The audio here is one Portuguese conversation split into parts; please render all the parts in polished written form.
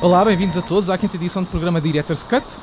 Olá, bem-vindos a todos à quinta edição do programa Director's Cut.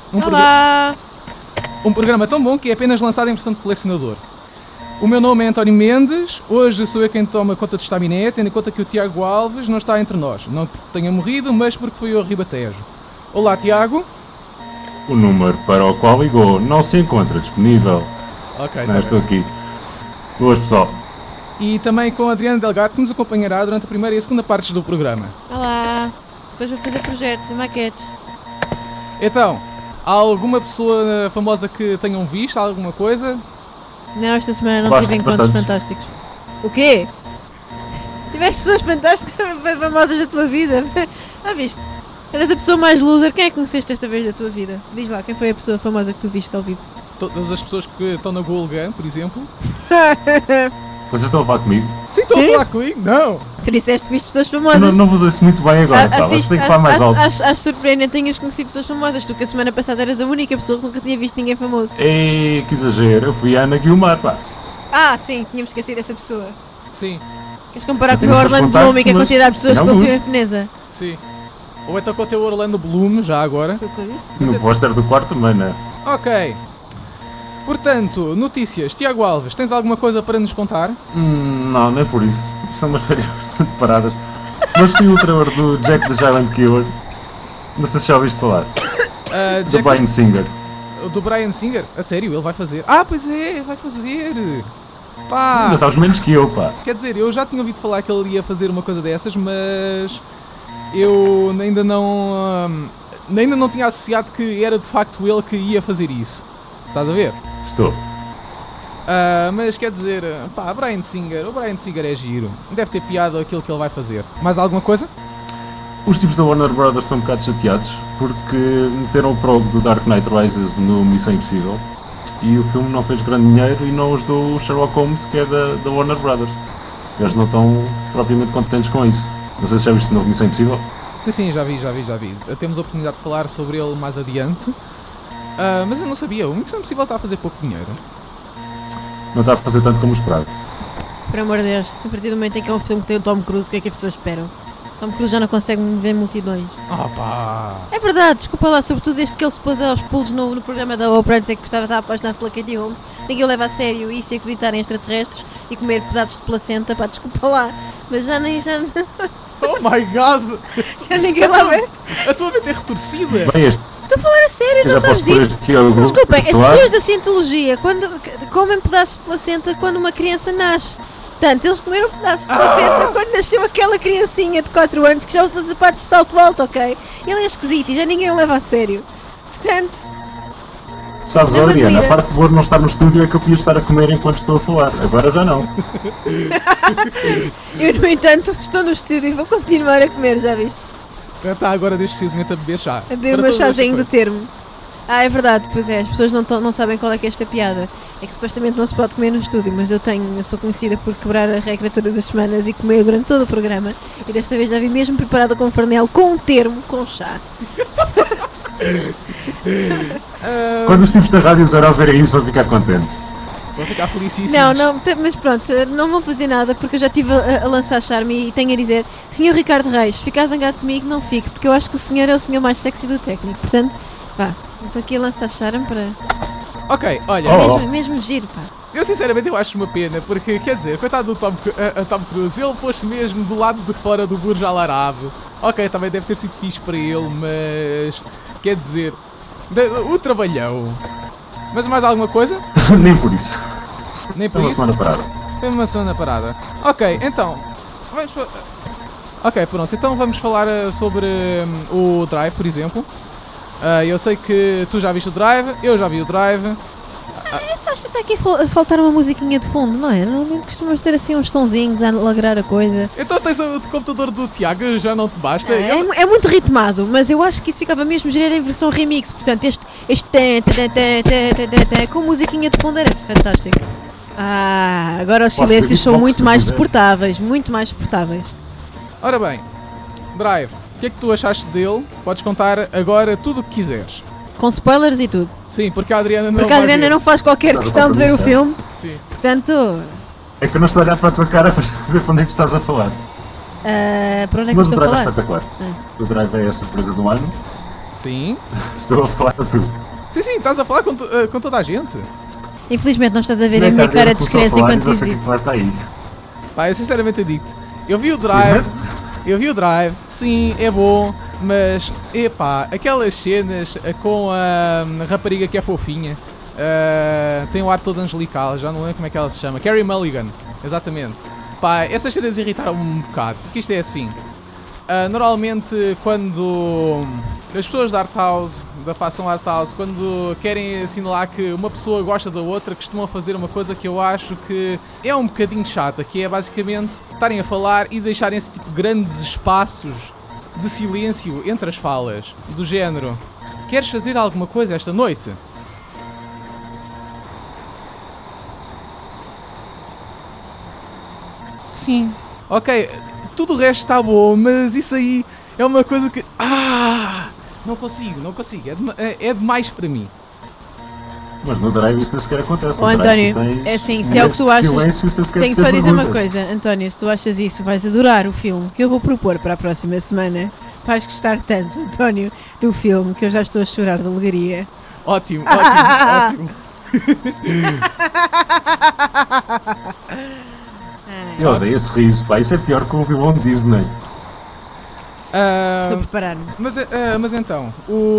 Um programa tão bom que é apenas lançado em versão de colecionador. O meu nome é António Mendes, hoje sou eu quem toma conta do estaminé, tendo em conta que o Tiago Alves não está entre nós. Não porque tenha morrido, mas porque foi ao Ribatejo. Olá, Tiago. O número para o qual ligou não se encontra disponível. Ok, não, estou aqui. Boas, pessoal. E também com a Adriana Delgado, que nos acompanhará durante a primeira e a segunda partes do programa. Olá, depois vou fazer projetos e maquetes. Então, há alguma pessoa famosa que tenham visto, alguma coisa? Não, esta semana não tive encontros fantásticos. O quê? Tiveste pessoas fantásticas, famosas da tua vida? Ah, viste? Eras a pessoa mais loser. Quem é que conheceste esta vez da tua vida? Diz lá, quem foi a pessoa famosa que tu viste ao vivo? Todas as pessoas que estão na Google Gun, por exemplo. Vocês estão a falar comigo? Sim, estão a falar comigo? Não! Tu disseste que viste pessoas famosas. Não vos ouço muito bem agora, pá. Vocês têm que falar mais alto. Acho surpreendente, tenhas conhecido pessoas famosas. Tu que a semana passada eras a única pessoa que nunca tinha visto ninguém famoso. Ei, que exagero. Eu fui a Ana Guilmar, pá. Ah, sim, tínhamos esquecido essa pessoa. Sim. Queres comparar com o meu Orlando Bloom e que a quantidade de pessoas que confiam em Veneza? Sim. Ou então com o teu Orlando Bloom, já agora. No póster do quarto também, não é? Ok. Portanto, notícias. Tiago Alves, tens alguma coisa para nos contar? Não, não é por isso. São umas férias bastante paradas. Mas sim o trailer do Jack the Giant Killer. Não sei se já ouviste falar. Do Bryan Singer. Do Bryan Singer? A sério, ele vai fazer? Ah, pois é, vai fazer. Pá. Não sabes menos que eu, pá. Quer dizer, eu já tinha ouvido falar que ele ia fazer uma coisa dessas, mas eu ainda não tinha associado que era de facto ele que ia fazer isso. Estás a ver? Estou. Mas quer dizer, pá, o Bryan Singer é giro. Deve ter piada aquilo que ele vai fazer. Mais alguma coisa? Os tipos da Warner Brothers estão um bocado chateados porque meteram o prog do Dark Knight Rises no Missão Impossível e o filme não fez grande dinheiro e não ajudou o Sherlock Holmes, que é da Warner Brothers. Eles não estão propriamente contentes com isso. Não sei se já viste o novo Missão Impossível. Sim, já vi. Temos a oportunidade de falar sobre ele mais adiante. Mas eu não sabia, o Missão Impossível está a fazer pouco dinheiro. Não está a fazer tanto como esperado. Por amor de Deus, a partir do momento em que é um filme que tem o Tom Cruise, o que é que as pessoas esperam? Tom Cruise já não consegue mover multidões. Pá. É verdade, desculpa lá, sobretudo desde que ele se pôs aos pulos no programa da Oprah, dizer que estava apaixonado pela Katie Holmes, ninguém o leva a sério e se acreditar em extraterrestres e comer pedaços de placenta, pá, desculpa lá, mas já Oh my god! Já ninguém lá vê. A tua mente é retorcida! Bem, estou a falar a sério, não sabes disso? Desculpem, as pessoas da Cientologia comem pedaços de placenta quando uma criança nasce. Portanto, eles comeram pedaços de placenta quando nasceu aquela criancinha de 4 anos que já usa sapatos de salto alto, ok? Ele é esquisito e já ninguém o leva a sério. Portanto... Sabes, Adriana, a parte boa de não estar no estúdio é que eu podia estar a comer enquanto estou a falar. Agora já não. Eu, no entanto, estou no estúdio e vou continuar a comer, já viste? Está agora desde precisamente a beber chá. A beber o meu chazinho do termo. É verdade, pois é, as pessoas não sabem qual é que é esta piada. É que supostamente não se pode comer no estúdio, mas eu sou conhecida por quebrar a regra todas as semanas e comer durante todo o programa. E desta vez já vim mesmo preparada com farnel, com um termo, com chá. Quando os tipos da Rádio Zero verem isso vão ficar contentes. Vão ficar felicíssimos. Não, mas pronto, não vou fazer nada porque eu já estive a lançar charme e tenho a dizer: Sr. Ricardo Reis, se ficar zangado comigo, não fique, porque eu acho que o senhor é o senhor mais sexy do técnico. Portanto, vá, estou aqui a lançar charme para... Ok, olha... Mesmo giro, pá. Eu sinceramente acho uma pena, porque, quer dizer, coitado do Tom Cruise, ele pôs-se mesmo do lado de fora do Burj Al Arab. Ok, também deve ter sido fixe para ele, mas... Quer dizer, o trabalhão. Mas mais alguma coisa? Nem por isso. Nem por isso? Tem uma semana parada. Ok, então... Ok, pronto, então vamos falar sobre o Drive, por exemplo. Eu sei que tu já viste o Drive, eu já vi o Drive. Eu só acho até aqui faltar uma musiquinha de fundo, não é? Normalmente costumamos ter assim uns sonzinhos a alegrar a coisa. Então tens o computador do Tiago, já não te basta? É muito ritmado, mas eu acho que isso ficava mesmo giro em versão remix. Portanto, este com musiquinha de fundo era fantástico. Agora os silêncios são muito mais suportáveis, muito mais suportáveis. Ora bem, Drive, o que é que tu achaste dele? Podes contar agora tudo o que quiseres. Com spoilers e tudo. Sim, porque a Adriana não não faz qualquer questão de ver o filme. Sim. Portanto... É que eu não estou a olhar para a tua cara para ver para onde é que estás a falar. Para onde é que Mas eu o estou a Drive é falar? espetacular. O Drive é a surpresa do ano. Sim. Estou a falar a tu. Sim, estás a falar com toda a gente. Infelizmente não estás a ver a minha cara de descrença enquanto dizes isso. Pá, eu sinceramente digo-te. Eu vi o Drive, sim, é bom, mas, epá, aquelas cenas com a rapariga que é fofinha, tem o ar todo angelical, já não lembro como é que ela se chama, Carey Mulligan, exatamente. Pá, essas cenas irritaram-me um bocado, porque isto é assim, normalmente quando as pessoas da facção Art House, quando querem assinalar que uma pessoa gosta da outra, costumam fazer uma coisa que eu acho que é um bocadinho chata, que é basicamente estarem a falar e deixarem-se tipo grandes espaços de silêncio entre as falas, do género: queres fazer alguma coisa esta noite? Sim. Ok, tudo o resto está bom, mas isso aí é uma coisa que... Não consigo. É demais para mim. Mas no Drive isso nem sequer acontece. António, é assim, se é o que tu achas... Tenho só dizer uma coisa, António, se tu achas isso, vais adorar o filme que eu vou propor para a próxima semana. Vais gostar tanto, António, do filme, que eu já estou a chorar de alegria. Ótimo. Eu odeio esse riso, pá. Isso é pior que o vilão Disney. Estou a preparar-me. Mas então,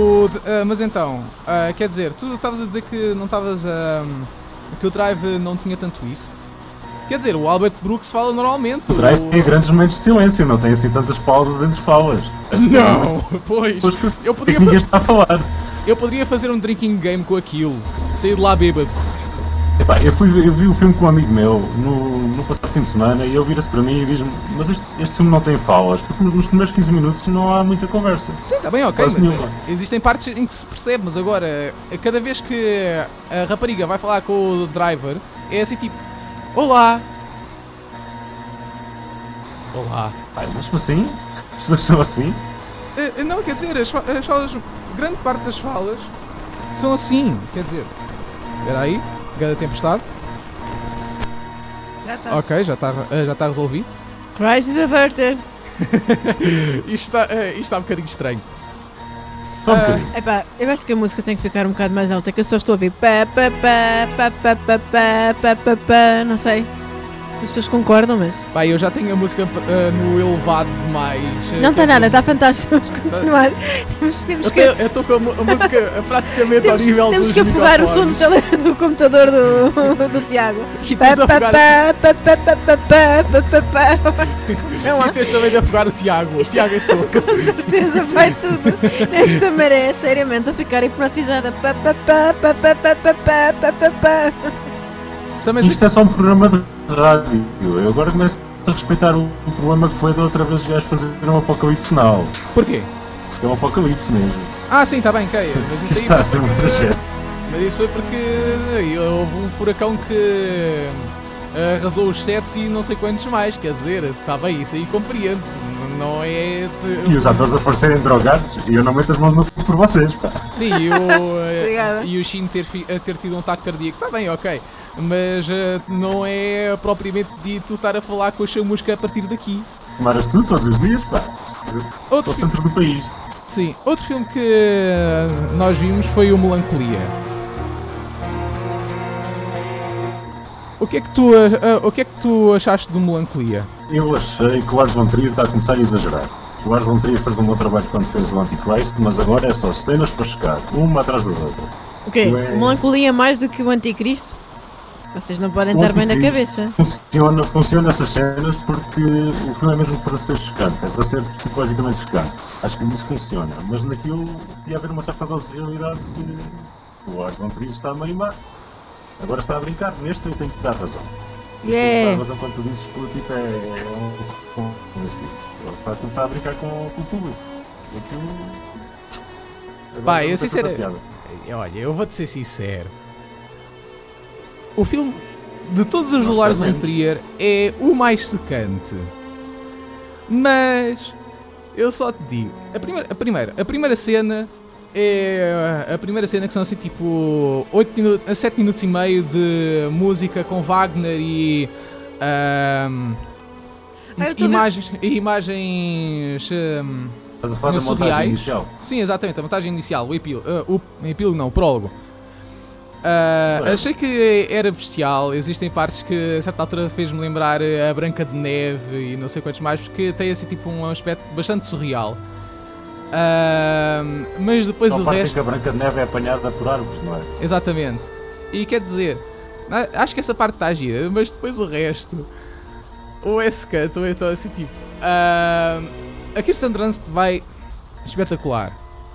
quer dizer, tu estavas a dizer que não estavas que o Drive não tinha tanto isso? Quer dizer, o Albert Brooks fala normalmente. O Drive tem grandes momentos de silêncio, não tem assim tantas pausas entre falas. Não, pois. Ninguém está a falar. Eu poderia fazer um drinking game com aquilo, sair de lá bêbado. Epá, eu vi o filme com um amigo meu no passado fim de semana e ele vira-se para mim e diz-me: mas este filme não tem falas, porque nos primeiros 15 minutos não há muita conversa. Sim, está bem, ok, mas existem partes em que se percebe, mas agora, cada vez que a rapariga vai falar com o driver, é assim tipo: olá. Ai, mas assim? As pessoas são assim? Não, quer dizer, as falas, grande parte das falas são assim, quer dizer. Espera aí. Gada tempestade. Já está. Ok, já está resolvido. Crisis averted. Isto está um bocadinho estranho. Só um bocadinho. Epá, eu acho que a música tem que ficar um bocado mais alta, que eu só estou a ouvir não sei se as pessoas concordam, mas... Pá, eu já tenho a música no elevado demais. Não está nada, está fantástico, vamos continuar. Temos que... Eu estou com a música praticamente ao nível dos Temos que afogar o som do computador do Tiago. E tens e tens também de afogar o Tiago. O Tiago é só. Com certeza, vai tudo nesta maré, seriamente, a ficar hipnotizada. Isto é só um programa de rádio. Eu agora começo a respeitar o problema que foi da outra vez os gajos fazerem um apocalipse now. Porquê? Porque é um apocalipse mesmo. Sim, está bem, ok. Mas isso está a ser muito tragédia. Mas isso foi porque houve um furacão que arrasou os sets e não sei quantos mais. Quer dizer, está bem, isso aí compreende-se. Não é... E os atores a parecerem drogados e eu não meto as mãos no fogo por vocês, pá. Sim, e o Shin ter tido um ataque cardíaco, está bem, ok. Mas não é propriamente dito estar a falar com a chamusca a partir daqui. Tomaras tu todos os dias, pá. Outro centro do país. Sim, outro filme que nós vimos foi o Melancolia. O que é que tu achaste do Melancolia? Eu achei que o Lars von Trier está a começar a exagerar. O Lars von Trier fez um bom trabalho quando fez o Antichrist, mas agora é só cenas para chegar, uma atrás da outra. O quê? O Melancolia mais do que o Anticristo? Vocês não podem estar bem na cabeça. Funciona essas cenas porque o filme é mesmo para ser chocante, é para ser psicologicamente chocante. Acho que isso funciona, mas naquilo ia haver uma certa dose de realidade que o Lars von Trier está a marimar. Agora está a brincar, neste eu tenho que dar razão. Tenho que dar razão quando tu dizes que o tipo é um tipo. Ele está a começar a brincar com o público. Pá, eu sinceramente... Olha, eu vou-te ser sincero. O filme, de todos os do Lars von Trier, é o mais secante. Mas eu só te digo, a primeira cena é a primeira cena que são assim tipo 7 minutos e meio de música com Wagner e imagens Estás a falar da montagem inicial? Sim, exatamente, a montagem inicial, o epílogo não, o prólogo. Achei que era bestial. Existem partes que a certa altura fez-me lembrar a Branca de Neve e não sei quantos mais, porque tem assim tipo um aspecto bastante surreal. Mas depois o resto... que a Branca de Neve é apanhada por árvores, não é? Exatamente. E quer dizer, acho que essa parte está gira, mas depois o resto... O S-Cut também está assim tipo... A Kirsten Dunst vai espetacular.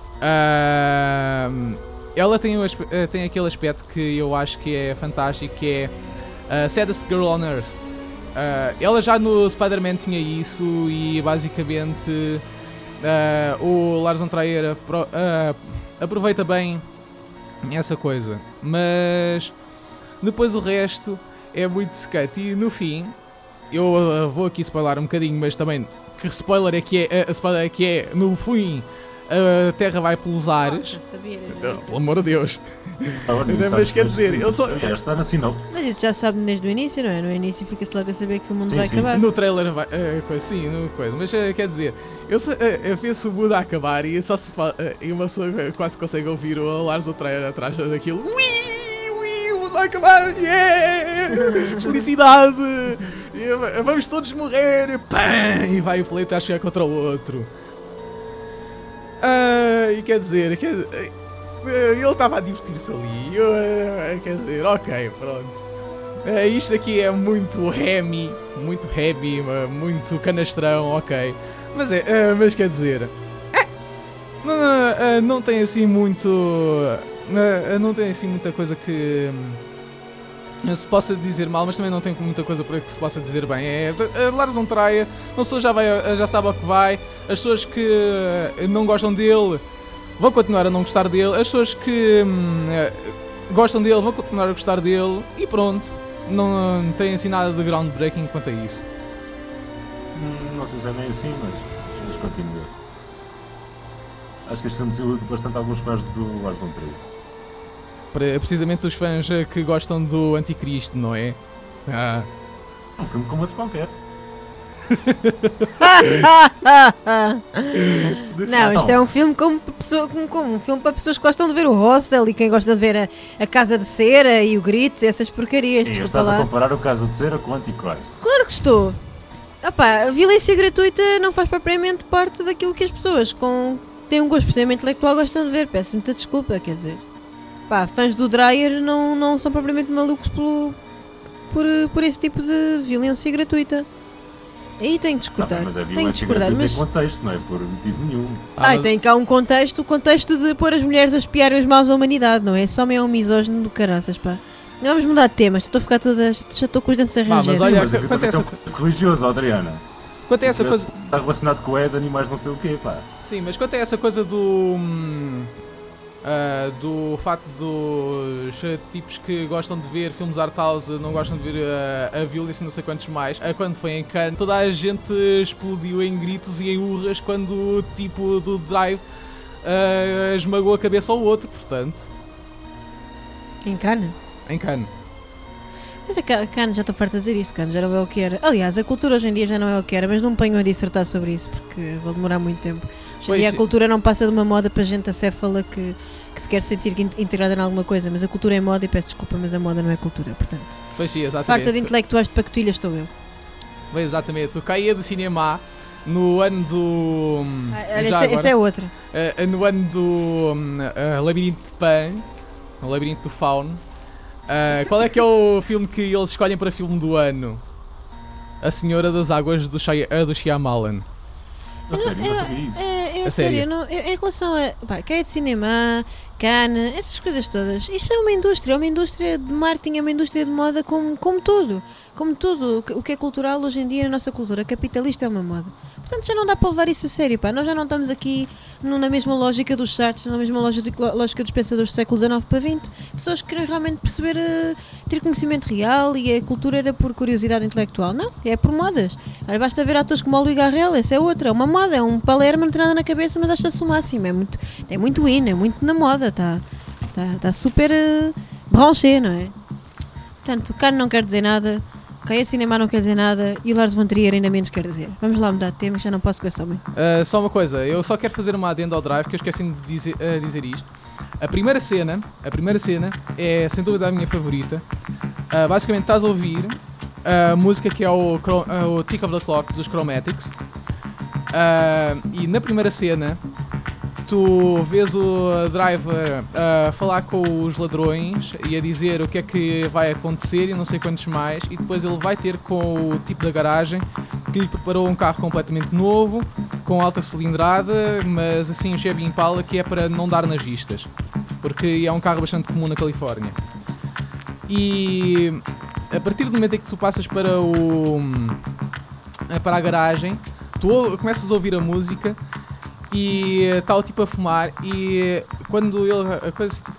Ela tem aquele aspecto que eu acho que é fantástico, que é Saddest Girl on Earth. Ela já no Spider-Man tinha isso e basicamente o Lars von Trier aproveita bem essa coisa. Mas depois o resto é muito secante e no fim, eu vou aqui spoiler um bocadinho, mas também que spoiler é que é no fim a Terra vai pelos ares. Pelo amor de Deus. Mas quer dizer, eu só. Está na sinopse. Mas isso já sabe desde o início, não é? No início fica-se logo a saber que o mundo vai acabar. No trailer vai. Coisa. Mas quer dizer, eu penso o mundo a acabar e só se fala, e uma pessoa quase consegue ouvir o Lars do trailer atrás daquilo. O mundo vai acabar! Yeah! Felicidade! Vamos todos morrer! Pam! E vai o planeta a chegar contra o outro. E quer dizer, ele estava a divertir-se ali. Quer dizer, ok, pronto. Isto aqui é muito heavy, muito canastrão, ok. Mas quer dizer, não tem assim muito. Não tem assim muita coisa que se possa dizer mal, mas também não tem muita coisa para que se possa dizer bem. Lars von Trier, uma pessoa já sabe ao que vai. As pessoas que não gostam dele vão continuar a não gostar dele. As pessoas que gostam dele vão continuar a gostar dele. E pronto, não tem assim nada de groundbreaking quanto a isso. Não sei se é nem assim, mas continua. Acho que este filme desilude bastante alguns fãs do Lars von Trier. Precisamente os fãs que gostam do Anticristo, não é? Um filme como outro qualquer. Não, isto é um filme como um filme para pessoas que gostam de ver o Hostel e quem gosta de ver a Casa de Cera e o Grito, essas porcarias. E estás a comparar o Casa de Cera com o Antichrist? Claro que estou. A violência gratuita não faz propriamente parte daquilo que as pessoas têm um gosto precisamente intelectual gostam de ver. Peço muita desculpa, quer dizer. Fãs do Dreyer não são propriamente malucos por esse tipo de violência gratuita. Aí tenho que discordar. Mas a violência gratuita tem contexto, não é por motivo nenhum. Tem cá um contexto, o contexto de pôr as mulheres a espiarem os maus da humanidade, não é? Só é um misógino do caraças, pá. Não vamos mudar de temas, estou a ficar já estou com os dentes arranjados. Mas olha, quanto é essa coisa religioso, Adriana? Quanto é essa coisa... Está relacionado com o Éden e mais não sei o quê, pá. Sim, mas quanto é essa coisa do facto dos tipos que gostam de ver filmes art house não gostam de ver a violência não sei quantos mais, quando foi em Cannes toda a gente explodiu em gritos e em urras quando o tipo do Drive esmagou a cabeça ao outro, portanto. Em Cannes? Em Cannes. Mas a Cannes, já estou farta de dizer isto, Cannes já não é o que era. Aliás, a cultura hoje em dia já não é o que era, mas não me ponham a dissertar sobre isso porque vou demorar muito tempo. Hoje em dia a cultura não passa de uma moda para gente acéfala que se quer sentir integrada em alguma coisa, mas a cultura é moda e peço desculpa, mas a moda não é cultura, portanto. Pois sim, exatamente. Farta de intelectuais de pacotilhas estou eu. Bem, exatamente, o caía do cinema no ano do... essa é outra. No ano do Labirinto de Pan, o Labirinto do Fauno. Qual é que é o filme que eles escolhem para filme do ano? A Senhora das Águas do Shyamalan. A sério, não sabia isso. É sério, em relação a caia de cinema, Cannes, essas coisas todas, isto é uma indústria de marketing, é uma indústria de moda como tudo. Como tudo o que é cultural hoje em dia na nossa cultura capitalista é uma moda. Portanto já não dá para levar isso a sério, pá. Nós já não estamos aqui na mesma lógica dos Sartres, na mesma lógica dos pensadores do século XIX para XX. Pessoas que querem realmente perceber, ter conhecimento real e a cultura era por curiosidade intelectual. Não, é por modas. Olha, basta ver atores como o Louis Garrel, essa é outra, é uma moda, é um Palermo, não tem nada na cabeça, mas acha-se o máximo. É muito in, é muito na moda, está super branché, não é? Portanto, Cannes não quer dizer nada. Cair cinema não quer dizer nada e Lars von Trier ainda menos quer dizer. Vamos lá mudar de tema, já não posso com esse homem. Só uma coisa, eu só quero fazer uma adenda ao Drive, que eu esqueci-me de dizer isto. A primeira cena é sem dúvida a minha favorita. Basicamente estás a ouvir a música que é o Tick of the Clock dos Chromatics. E na primeira cena tu vês o Driver a falar com os ladrões e a dizer o que é que vai acontecer e não sei quantos mais, e depois ele vai ter com o tipo da garagem que lhe preparou um carro completamente novo, com alta cilindrada, mas assim um Chevy Impala, que é para não dar nas vistas, porque é um carro bastante comum na Califórnia. E a partir do momento em que tu passas para a garagem, tu começas a ouvir a música e está o tipo a fumar, e quando ele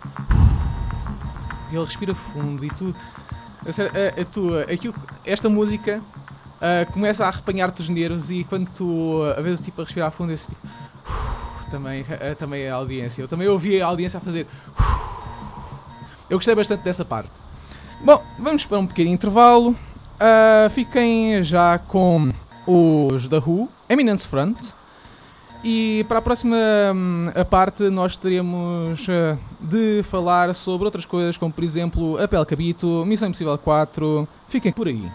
ele respira fundo e esta música começa a arrepanhar-te os nervos, e quando tu a vês o tipo a respirar fundo, esse tipo, também é a audiência. Eu também ouvi a audiência a fazer. Eu gostei bastante dessa parte. Bom, vamos para um pequeno intervalo. Fiquem já com os The Who, Eminence Front. E para a próxima parte nós teremos de falar sobre outras coisas, como por exemplo a Pele Cabito, Missão Impossível 4. Fiquem por aí.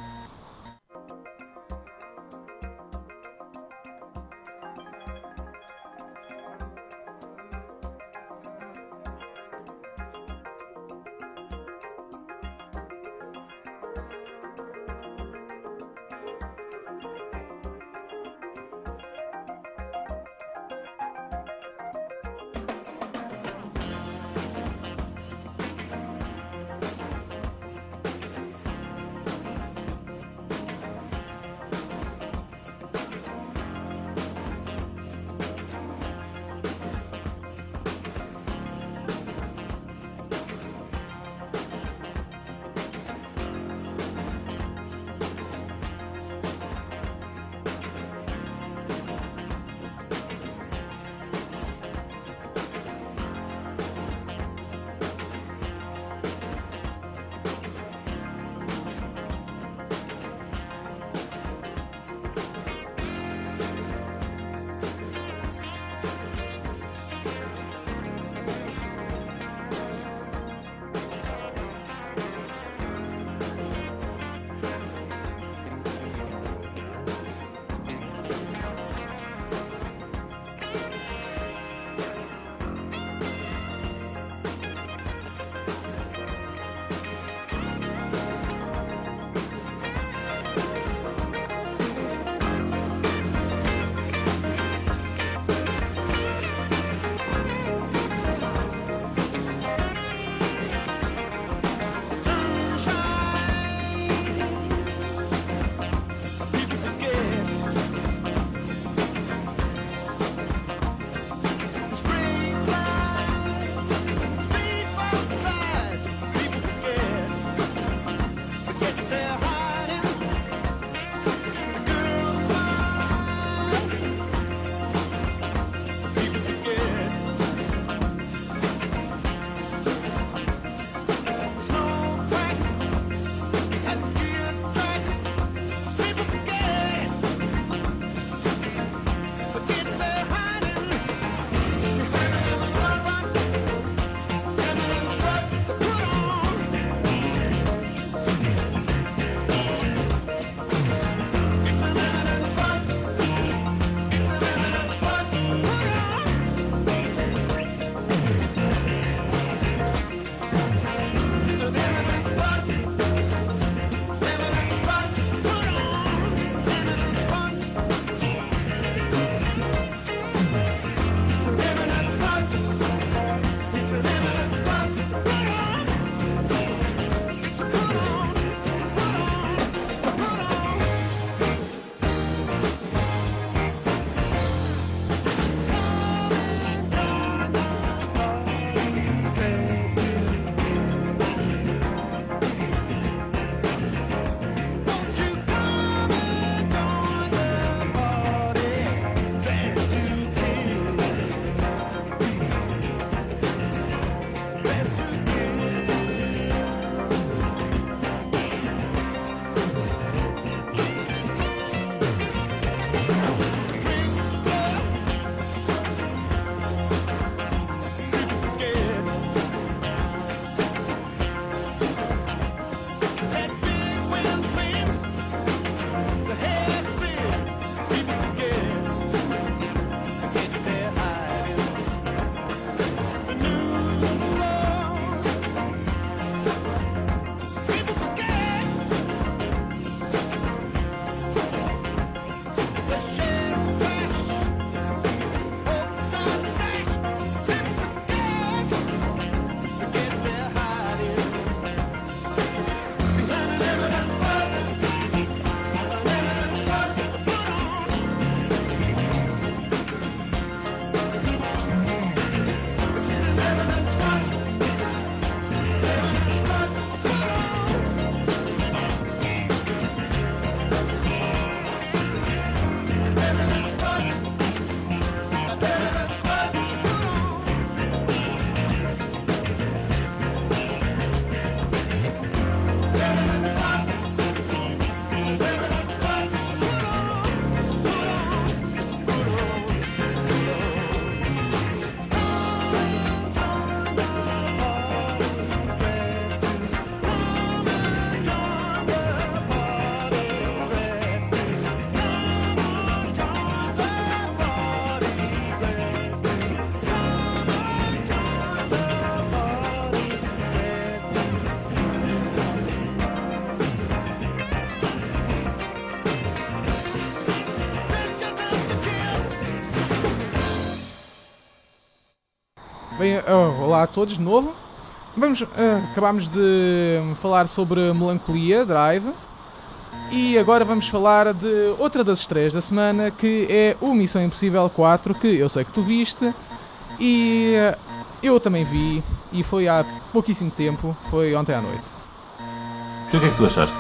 Bem, olá a todos de novo. Acabámos de falar sobre Melancolia Drive e agora vamos falar de outra das estreias da semana, que é o Missão Impossível 4, que eu sei que tu viste e eu também vi, e foi há pouquíssimo tempo, foi ontem à noite. O que é que tu achaste?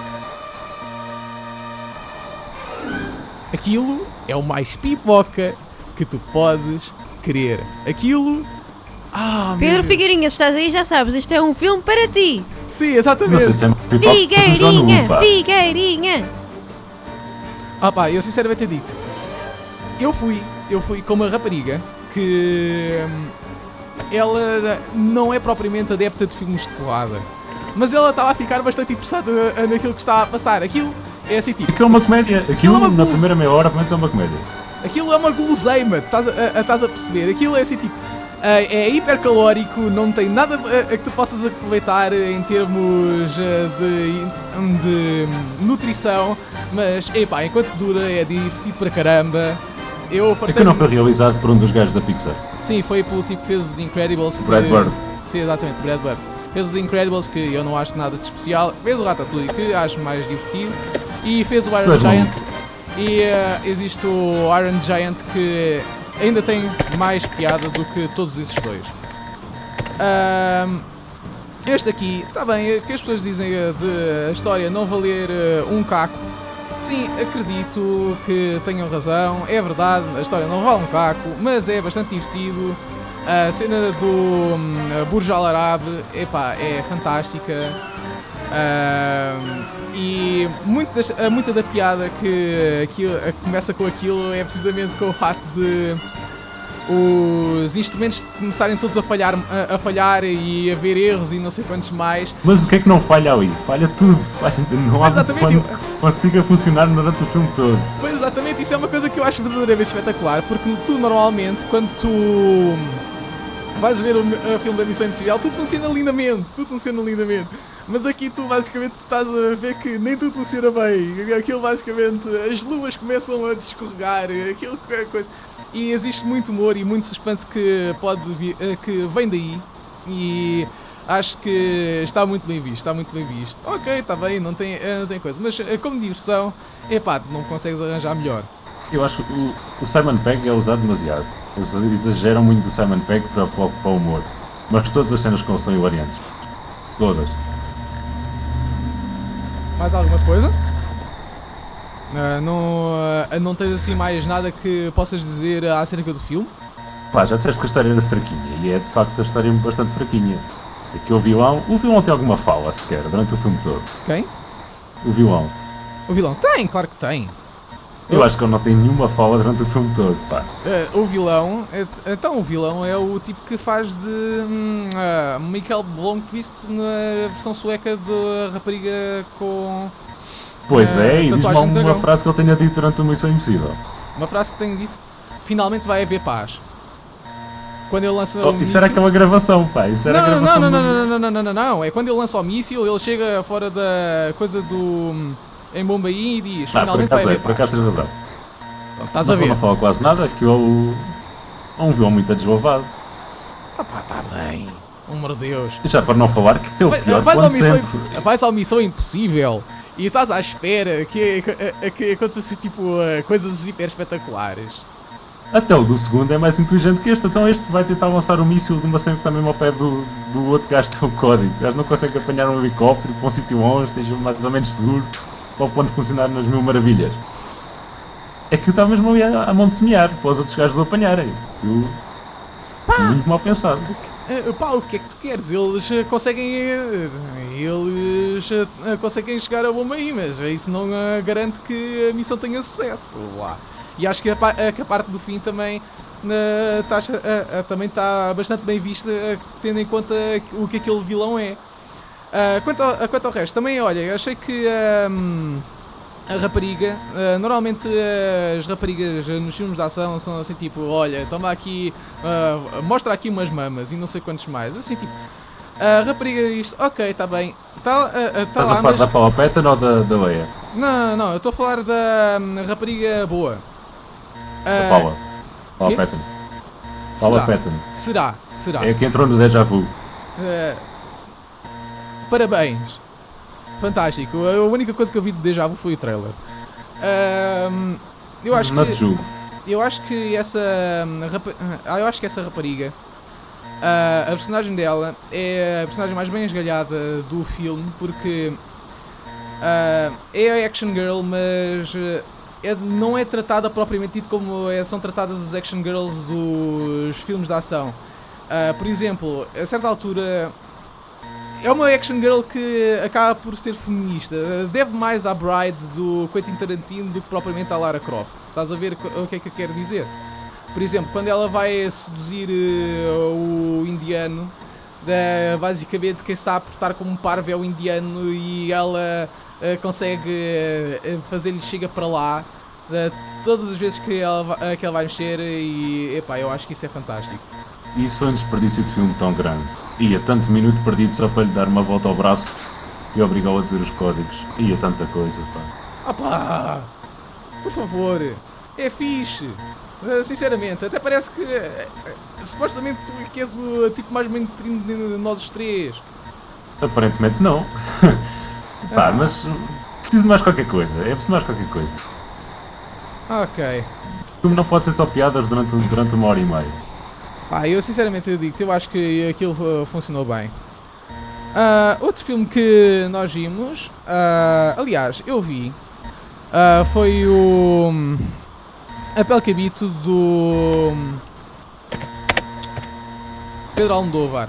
Aquilo é o mais pipoca que tu podes querer. Aquilo... Pedro Figueirinha, se estás aí já sabes, isto é um filme para ti. Sim, exatamente. Não sei se é pipoca. Figueirinha. Eu sinceramente te dito, eu fui com uma rapariga que ela não é propriamente adepta de filmes de porrada, mas ela estava a ficar bastante interessada naquilo que estava a passar. Aquilo é assim tipo... Aquilo é uma comédia. Aquilo na primeira meia hora, pelo menos é uma comédia. Aquilo é uma guloseima, estás a perceber? Aquilo é assim tipo... é hipercalórico, não tem nada que tu possas aproveitar em termos de nutrição, mas enquanto dura é divertido para caramba. É que não foi realizado por um dos gajos da Pixar. Sim, foi pelo tipo que fez o The Incredibles. Brad Bird. Sim, exatamente, Brad Bird. Fez o The Incredibles, que eu não acho nada de especial. Fez o Ratatouille, que acho mais divertido. E fez o Iron Giant. E existe o Iron Giant, que ainda tem mais piada do que todos esses dois. Este aqui, está bem, que as pessoas dizem de a história não valer um caco. Sim, acredito que tenham razão, é verdade, a história não vale um caco, mas é bastante divertido. A cena do Burj Al Arab, é fantástica. E muita da piada que começa com aquilo é precisamente com o facto de os instrumentos começarem todos a falhar e haver erros e não sei quantos mais. Mas o que é que não falha aí? Falha tudo. Não há quando consiga funcionar durante o filme todo. Pois exatamente, isso é uma coisa que eu acho verdadeiramente espetacular, porque tu normalmente, quando tu vais ver o filme da Missão Impossível, tudo funciona lindamente. Mas aqui tu basicamente estás a ver que nem tudo funciona bem. Aquilo basicamente, as luvas começam a descorregar, aquilo coisa. E existe muito humor e muito suspense que que vem daí. E acho que está muito bem visto. Ok, está bem, não tem coisa. Mas como diversão, não consegues arranjar melhor. Eu acho que o Simon Pegg é usado demasiado. Eles exageram muito do Simon Pegg para o humor. Mas todas as cenas com ele são hilariantes. Todas. Mais alguma coisa? Não tens assim mais nada que possas dizer acerca do filme? Já disseste que a história era fraquinha. E é de facto a história bastante fraquinha. Aqui o vilão tem alguma fala sequer durante o filme todo. Quem? O vilão. O vilão tem, claro que tem. Eu acho que ele não tem nenhuma fala durante o filme todo, o vilão é o tipo que faz de Mikael Blomkvist na versão sueca da rapariga com... Pois é, e diz-me uma frase que ele tenha dito durante o Missão Impossível. Uma frase que tenha dito: finalmente vai haver paz. Quando ele lança o míssil... Isso era aquela gravação, Isso era a gravação não. É quando ele lança o míssil, ele chega fora da coisa em Bombaim e diz: finalmente vai haver paz. Por acaso tens razão. Então, estás a ver. Não fala quase nada, que é um vilão muito deslovado. Está bem. Amor de Deus. E já para não falar que tem o pior ponto sempre. Vais ao Missão Impossível e estás à espera que aconteça coisas hiper espetaculares. Até o do segundo é mais inteligente que este. Então este vai tentar lançar um míssil de uma cena que está mesmo ao pé do outro gajo que tem o código. O gajo não consegue apanhar um helicóptero para um sítio longe, esteja mais ou menos seguro, para o plano funcionar nas mil maravilhas. É que está mesmo ali à mão de semear, para os outros gajos o apanharem. Muito mal pensado. O que é que tu queres? Eles conseguem chegar a Bombaim, mas isso não garante que a missão tenha sucesso lá. E acho que a parte do fim também também está bastante bem vista, tendo em conta o que aquele vilão é. Quanto ao resto, também, olha, eu achei que a rapariga, normalmente as raparigas nos filmes de ação são assim tipo: olha, toma aqui, mostra aqui umas mamas e não sei quantos mais, assim tipo. A rapariga diz: ok, está bem. Estás a falar da Paula Patton ou da Leia? Não, eu estou a falar da rapariga boa. Da Paula Patton. Paula Patton. Será? É a que entrou no Déjà Vu. Parabéns. Fantástico. A única coisa que eu vi do Déjà Vu foi o trailer. Eu acho que essa rapariga, a personagem dela é a personagem mais bem esgalhada do filme, porque é a action girl, mas não é tratada propriamente dito como são tratadas as action girls dos filmes de ação. Por exemplo, a certa altura é uma action girl que acaba por ser feminista. Deve mais à Bride do Quentin Tarantino do que propriamente à Lara Croft. Estás a ver o que é que eu quero dizer? Por exemplo, quando ela vai seduzir o indiano, basicamente quem se está a portar como um parvo é o indiano e ela consegue fazer-lhe chega para lá todas as vezes que ela vai mexer e eu acho que isso é fantástico. E isso foi um desperdício de filme tão grande. Ia tanto minuto perdido só para lhe dar uma volta ao braço e obrigá-lo a dizer os códigos. Ia tanta coisa, pá. Por favor, é fixe. Sinceramente, até parece que supostamente tu que és o tipo mais mainstream de nós os três. Aparentemente não. Mas preciso de mais qualquer coisa. É preciso mais qualquer coisa. Ok. O filme não pode ser só piadas durante 1h30. Eu sinceramente eu acho que aquilo funcionou bem. Outro filme que nós vimos, aliás, eu vi, foi o Apel Cabito do Pedro Almodóvar.